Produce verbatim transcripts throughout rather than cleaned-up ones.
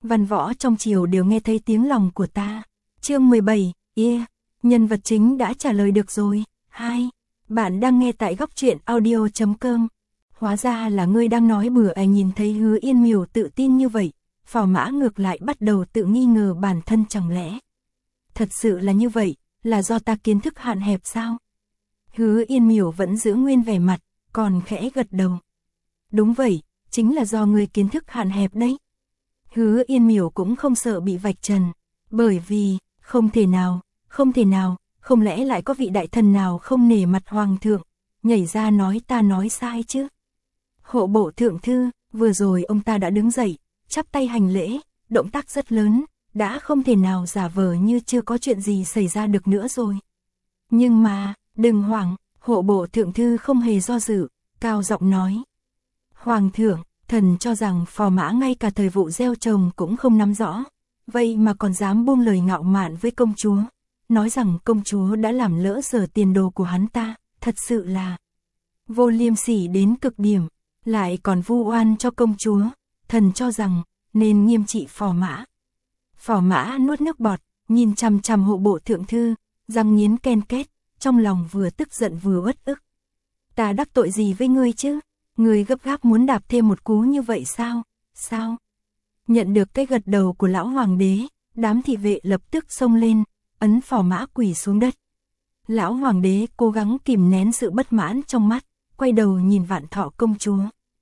văn võ trong triều đều nghe thấy tiếng lòng của ta. Chương mười bảy, yeah, nhân vật chính đã trả lời được rồi. Hai, bạn đang nghe tại góc truyện audio chấm com. Hóa ra là ngươi đang nói bừa à. Nhìn thấy Hứa Yên Miểu tự tin như vậy, Phò Mã ngược lại bắt đầu tự nghi ngờ bản thân, chẳng lẽ thật sự là như vậy, là do ta kiến thức hạn hẹp sao? Hứa Yên Miểu vẫn giữ nguyên vẻ mặt, còn khẽ gật đầu. Đúng vậy, chính là do ngươi kiến thức hạn hẹp đấy. Hứa Yên Miểu cũng không sợ bị vạch trần, bởi vì, không thể nào, không thể nào, không lẽ lại có vị đại thần nào không nể mặt hoàng thượng, nhảy ra nói ta nói sai chứ? Hộ bộ thượng thư, vừa rồi ông ta đã đứng dậy, chắp tay hành lễ, động tác rất lớn, đã không thể nào giả vờ như chưa có chuyện gì xảy ra được nữa rồi. Nhưng mà, đừng hoảng, hộ bộ thượng thư không hề do dự, cao giọng nói. Hoàng thượng, thần cho rằng Phò Mã ngay cả thời vụ gieo trồng cũng không nắm rõ, vậy mà còn dám buông lời ngạo mạn với công chúa, nói rằng công chúa đã làm lỡ dở tiền đồ của hắn ta, thật sự là vô liêm sỉ đến cực điểm, lại còn vu oan cho công chúa, thần cho rằng nên nghiêm trị Phò Mã. Phò Mã nuốt nước bọt, nhìn chằm chằm hộ bộ thượng thư, răng nghiến ken két, trong lòng vừa tức giận vừa uất ức. Ta đắc tội gì với ngươi chứ? Ngươi gấp gáp muốn đạp thêm một cú như vậy sao? Sao? Nhận được cái gật đầu của lão hoàng đế, đám thị vệ lập tức xông lên, ấn Phò Mã quỳ xuống đất. Lão hoàng đế cố gắng kìm nén sự bất mãn trong mắt, quay đầu nhìn Vạn Thọ công chúa.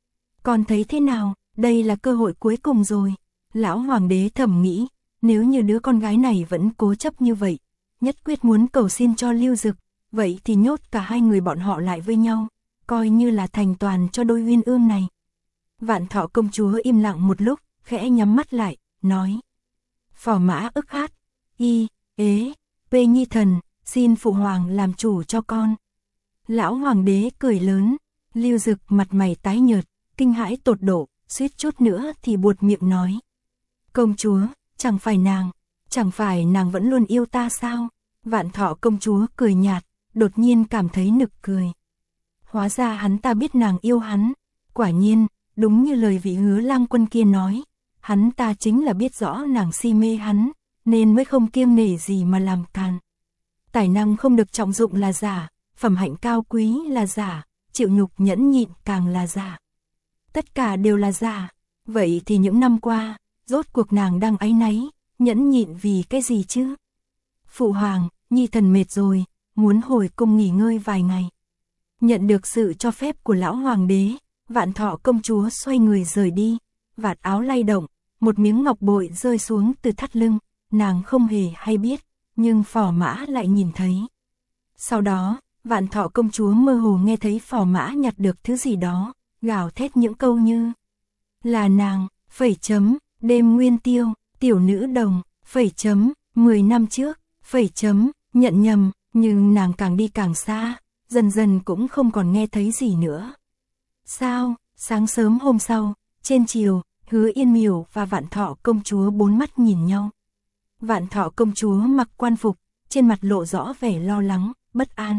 Còn thấy thế nào, đây là cơ hội cuối cùng rồi. Lão hoàng đế thầm nghĩ, nếu như đứa con gái này vẫn cố chấp như vậy, nhất quyết muốn cầu xin cho Lưu Dực, vậy thì nhốt cả hai người bọn họ lại với nhau, coi như là thành toàn cho đôi uyên ương này. Vạn Thọ công chúa im lặng một lúc, khẽ nhắm mắt lại, nói. Phò Mã ức hát, y, ế, pê nhi thần, xin phụ hoàng làm chủ cho con. Lão hoàng đế cười lớn, Lưu Dực mặt mày tái nhợt, kinh hãi tột độ, suýt chút nữa thì buột miệng nói. Công chúa, chẳng phải nàng, chẳng phải nàng vẫn luôn yêu ta sao? Vạn Thọ công chúa cười nhạt, đột nhiên cảm thấy nực cười. Hóa ra hắn ta biết nàng yêu hắn, quả nhiên, đúng như lời vị Hứa lang quân kia nói, hắn ta chính là biết rõ nàng si mê hắn, nên mới không kiêng nể gì mà làm càn. Tài năng không được trọng dụng là giả, phẩm hạnh cao quý là giả, chịu nhục nhẫn nhịn càng là giả. Tất cả đều là giả, vậy thì những năm qua, rốt cuộc nàng đang áy náy, nhẫn nhịn vì cái gì chứ? Phụ hoàng, nhi thần mệt rồi, muốn hồi cung nghỉ ngơi vài ngày. Nhận được sự cho phép của lão hoàng đế, Vạn Thọ công chúa xoay người rời đi, vạt áo lay động, một miếng ngọc bội rơi xuống từ thắt lưng, nàng không hề hay biết, nhưng Phò Mã lại nhìn thấy. Sau đó, Vạn Thọ công chúa mơ hồ nghe thấy Phò Mã nhặt được thứ gì đó, gào thét những câu như là nàng, phẩy chấm, đêm nguyên tiêu, tiểu nữ đồng, phẩy chấm, mười năm trước, phẩy chấm, nhận nhầm, nhưng nàng càng đi càng xa, dần dần cũng không còn nghe thấy gì nữa. Sao, sáng sớm hôm sau, trên triều, Hứa Yên Miểu và Vạn Thọ công chúa bốn mắt nhìn nhau. Vạn Thọ công chúa mặc quan phục, trên mặt lộ rõ vẻ lo lắng, bất an.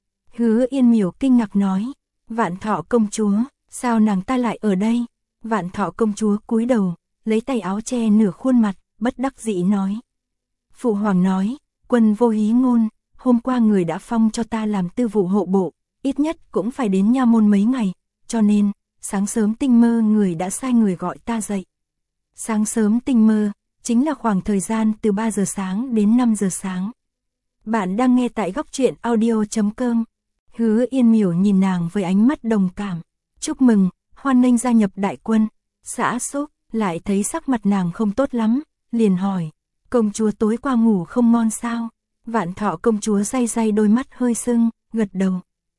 Hứa Yên Miểu kinh ngạc nói, Vạn Thọ công chúa, sao nàng ta lại ở đây? Vạn Thọ công chúa cúi đầu, lấy tay áo che nửa khuôn mặt, bất đắc dĩ nói. Phụ hoàng nói, quân vô hí ngôn, hôm qua người đã phong cho ta làm tư vụ hộ bộ, ít nhất cũng phải đến nha môn mấy ngày, cho nên, sáng sớm tinh mơ người đã sai người gọi ta dậy. Sáng sớm tinh mơ, chính là khoảng thời gian từ ba giờ sáng đến năm giờ sáng. Bạn đang nghe tại góc truyện audio chấm com. Hứa Yên Miểu nhìn nàng với ánh mắt đồng cảm. Chúc mừng, hoan nghênh gia nhập đại quân. Xã Xúc lại thấy sắc mặt nàng không tốt lắm, liền hỏi, công chúa tối qua ngủ không ngon sao? Vạn Thọ công chúa day day đôi mắt hơi sưng, gật đầu.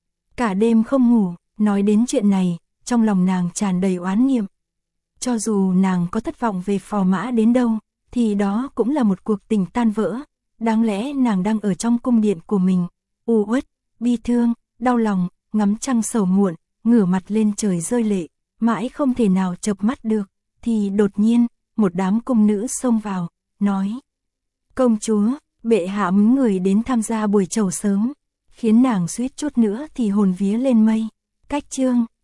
Cả đêm không ngủ, nói đến chuyện này, trong lòng nàng tràn đầy oán niệm. Cho dù nàng có thất vọng về Phò Mã đến đâu, thì đó cũng là một cuộc tình tan vỡ. Đáng lẽ nàng đang ở trong cung điện của mình, u uất, bi thương, đau lòng, ngắm trăng sầu muộn, ngửa mặt lên trời rơi lệ, mãi không thể nào chợp mắt được, thì đột nhiên, một đám cung nữ xông vào, nói. Công chúa, bệ hạ muốn người đến tham gia buổi chầu sớm, khiến nàng suýt chút nữa thì hồn vía lên mây. Cách chương,